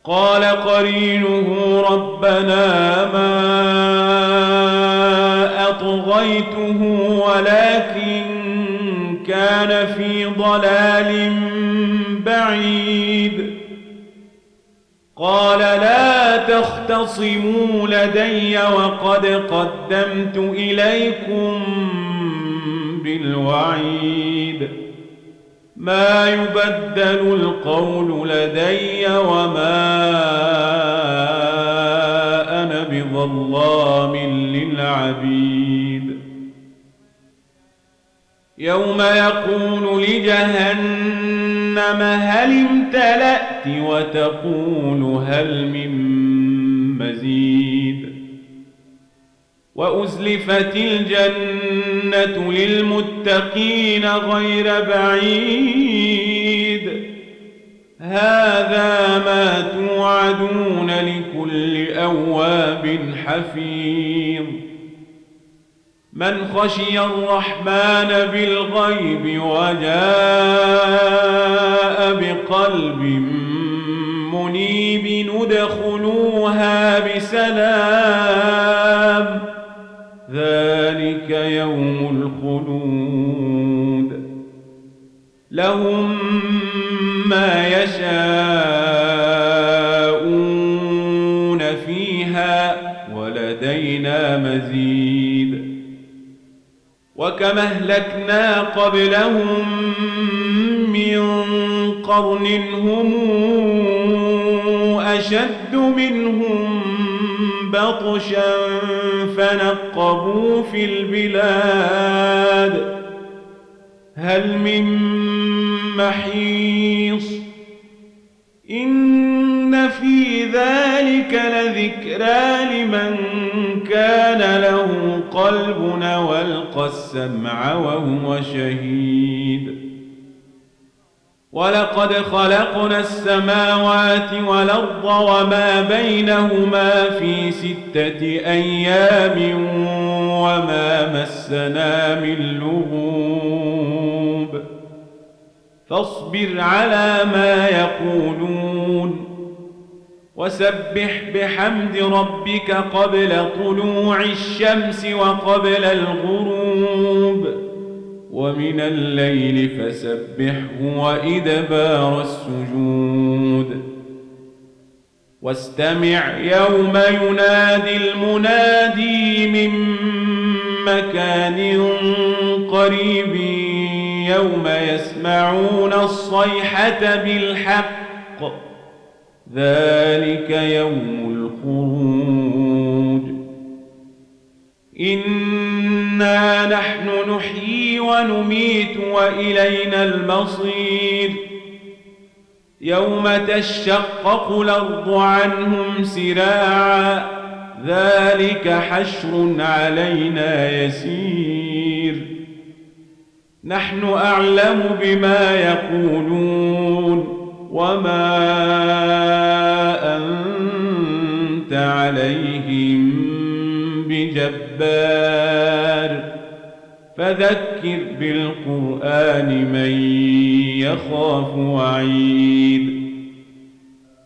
قال قرينه ربنا ما أطغيته ولكن كان في ضلال بعيد. قال لا تختصموا لدي وقد قدمت إليكم بالوعيد. ما يبدل القول لدي وما أنا بظلام للعبيد. يوم يقول لجهنم هل امتلأت وتقول هل من مزيد. وأزلفت الجنة للمتقين غير بعيد. هذا ما توعدون لكل أواب حفيظ. من خشي الرحمن بالغيب وجاء بقلب منيب ندخلوها بسلام. ذلك يوم الخلود. لهم ما يشاءون فيها ولدينا مزيد. وكم أهلكنا قبلهم من قرن هم أشد منهم بطشا فنقبوا في البلاد هل من محيص. إن في ذلك لذكرى لمن كان له قلب والقى السمع وهو شهيد. ولقد خلقنا السماوات والأرض وما بينهما في 6 أيام وما مسنا من لغوب. فاصبر على ما يقولون وسبح بحمد ربك قبل طلوع الشمس وقبل الغروب ومن الليل فسبحه وإدبار السجود. واستمع يوم ينادي المنادي من مكان قريب يوم يسمعون الصيحة بالحق. ذلك يوم الخروج. إنا نحن نحيي ونميت وإلينا المصير. يوم تشقق الأرض عنهم سراعا. ذلك حشر علينا يسير. نحن أعلم بما يقولون وما أنت عليهم بجبار. فذكر بالقرآن من يخاف وعيد.